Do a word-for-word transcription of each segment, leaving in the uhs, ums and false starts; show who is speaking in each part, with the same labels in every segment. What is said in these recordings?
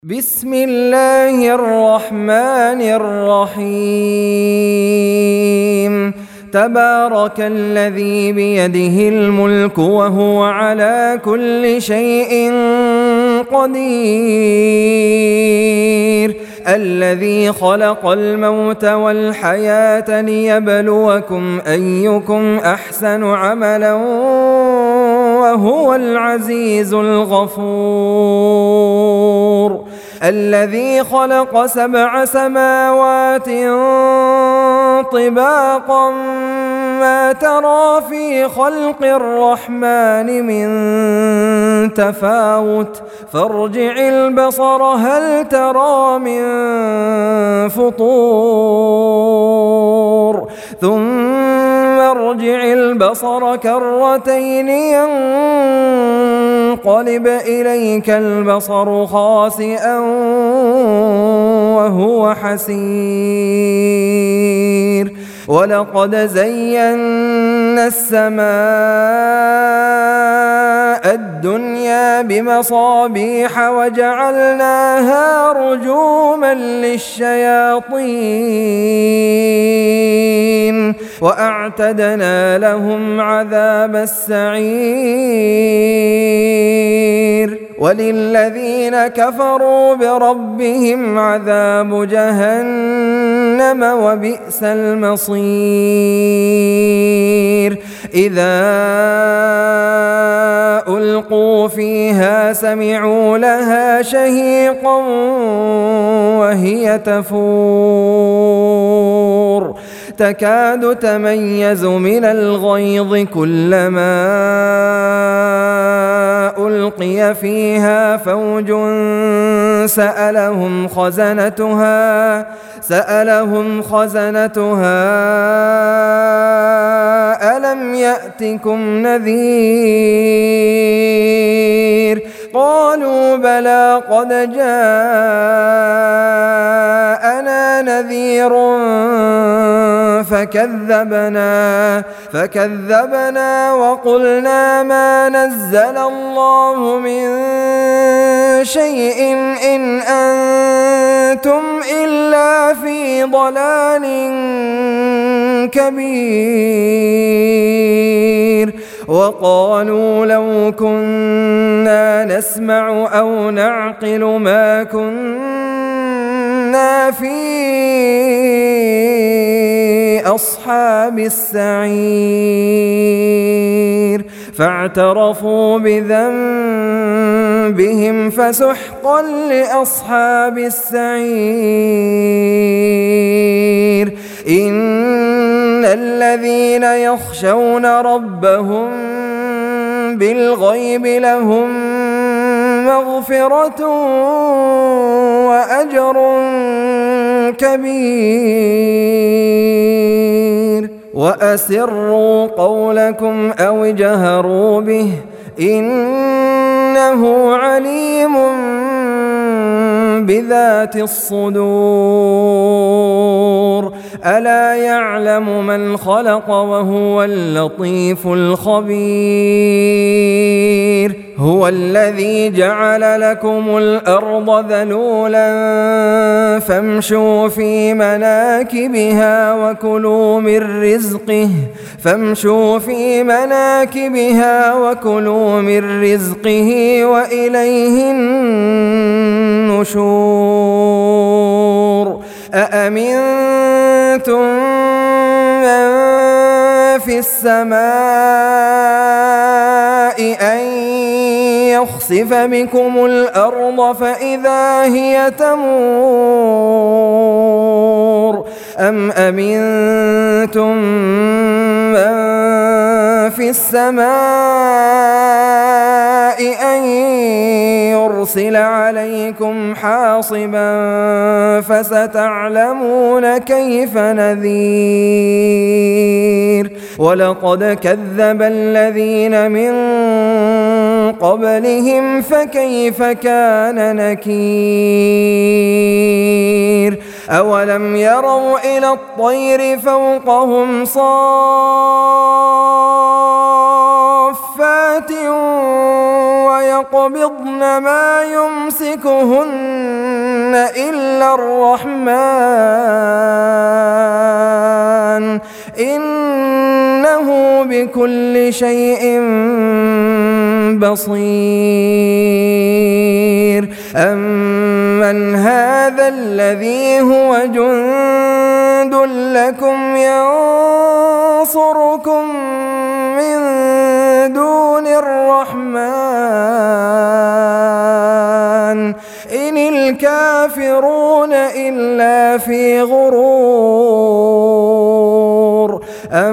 Speaker 1: بسم الله الرحمن الرحيم تبارك الذي بيده الملك وهو على كل شيء قدير الذي خلق الموت والحياة ليبلوكم أيكم أحسن عملا وهو العزيز الغفور الذي خلق سبع سماوات طباقا ما ترى في خلق الرحمن من تفاوت فارجع البصر هل ترى من فطور ثم ارجع البصر كرتين ينقلب إليك البصر خاسئا وهو حسير ولقد زينا السماء الدنيا بمصابيح وجعلناها رجوما للشياطين وأعتدنا لهم عذاب السعير وللذين كفروا بربهم عذاب جهنم وبئس المصير إذا ألقوا فيها سمعوا لها شهيقا وهي تفور تكاد تميز من الغيظ كلما ألقي فيها فوج سألهم خزنتها سألهم خزنتها ألم يأتكم نذير قالوا بلى قد جاءنا نذير فكذبنا فكذبنا وقلنا ما نزل الله من شيء إن أنتم إلا في ضلال كبير وقالوا لو كنا نسمع أو نعقل ما كنا في أصحاب السعير فاعترفوا بذنبهم فسحقا لأصحاب السعير إن الذين يخشون ربهم بالغيب لهم مغفرة وأجر كبير وأسروا قولكم أو اجهروا به إنه عليم بذات الصدور ألا يعلم من خلق وهو اللطيف الخبير هو الذي جعل لكم الأرض ذلولا فامشوا في مناكبها وكلوا من رزقه فامشوا في مناكبها وكلوا من رزقه وإليه النشور أأمنتم من في السماء أن يخسف بكم الأرض فإذا هي تمور أم أمنتم من في السماء أن يرسل عليكم حاصبا فستعلمون كيف نذير ولقد كذب الذين من قبلهم فكيف كان نكير أولم يروا إلى الطير فوقهم صافات ويقبضن ما يمسكهن إلا الرحمن إنه بكل شيء بصير. أمن هذا الذي هو جند لكم ينصركم من دون الرحمن إن الكافرون إلا في غرور.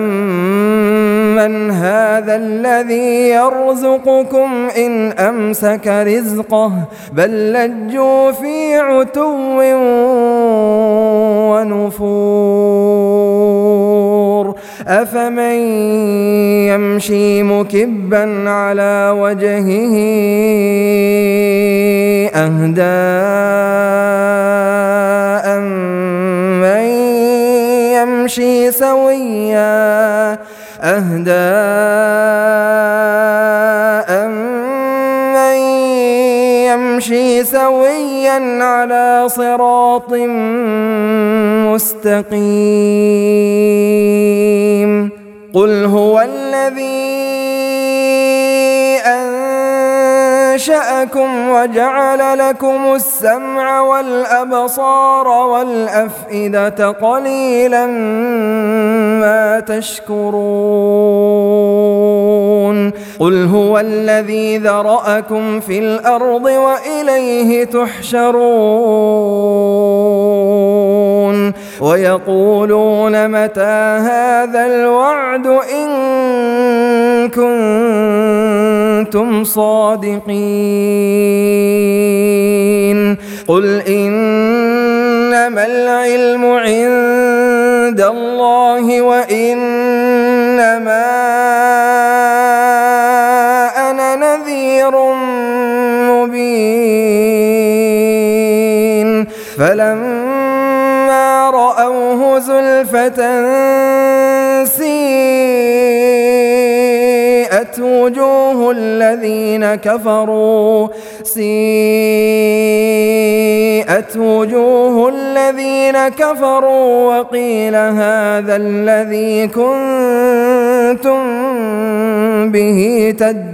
Speaker 1: أمن هذا الذي يرزقكم إن أمسك رزقه بل لجوا في عتو ونفور. أفمن يمشي مكبا على وجهه أهدى أمن يمشي سويا أهدى أمن يمشي سويا على صراط مستقيم. قل هو الذي أنشأكم وجعل لكم السمع والأبصار والأفئدة قليلا ما تشكرون. قل هو الذي ذرأكم في الأرض وإليه تحشرون. ويقولون متى هذا الوعد إن كنتم صادقين. قل إنما العلم عند الله وإنما أنا نذير مبين. فلما رأوه زلفة سيئت وجوه الذين كفروا سيئت وجوه الذين كفروا وقيل هذا الذي كنتم به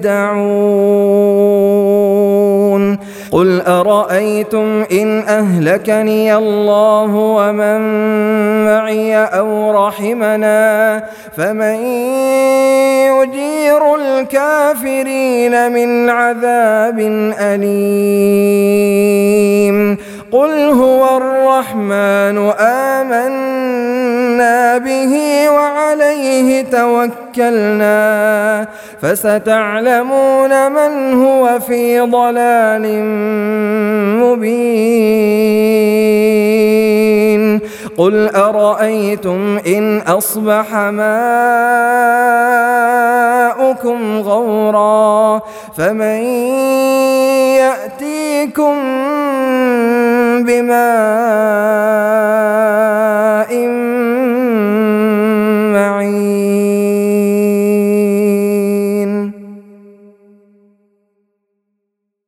Speaker 1: تدعون. قل أرأيتم إن أهلكني الله ومن معي أو رحمنا فمن يجير الكافرين من عذاب أليم. قل هو الرحمن آمنا به وعليه توكلنا فستعلمون من هو في ضلال مبين. قل أرأيتم إن أصبح ماؤكم غورا فمن يأتيكم بماء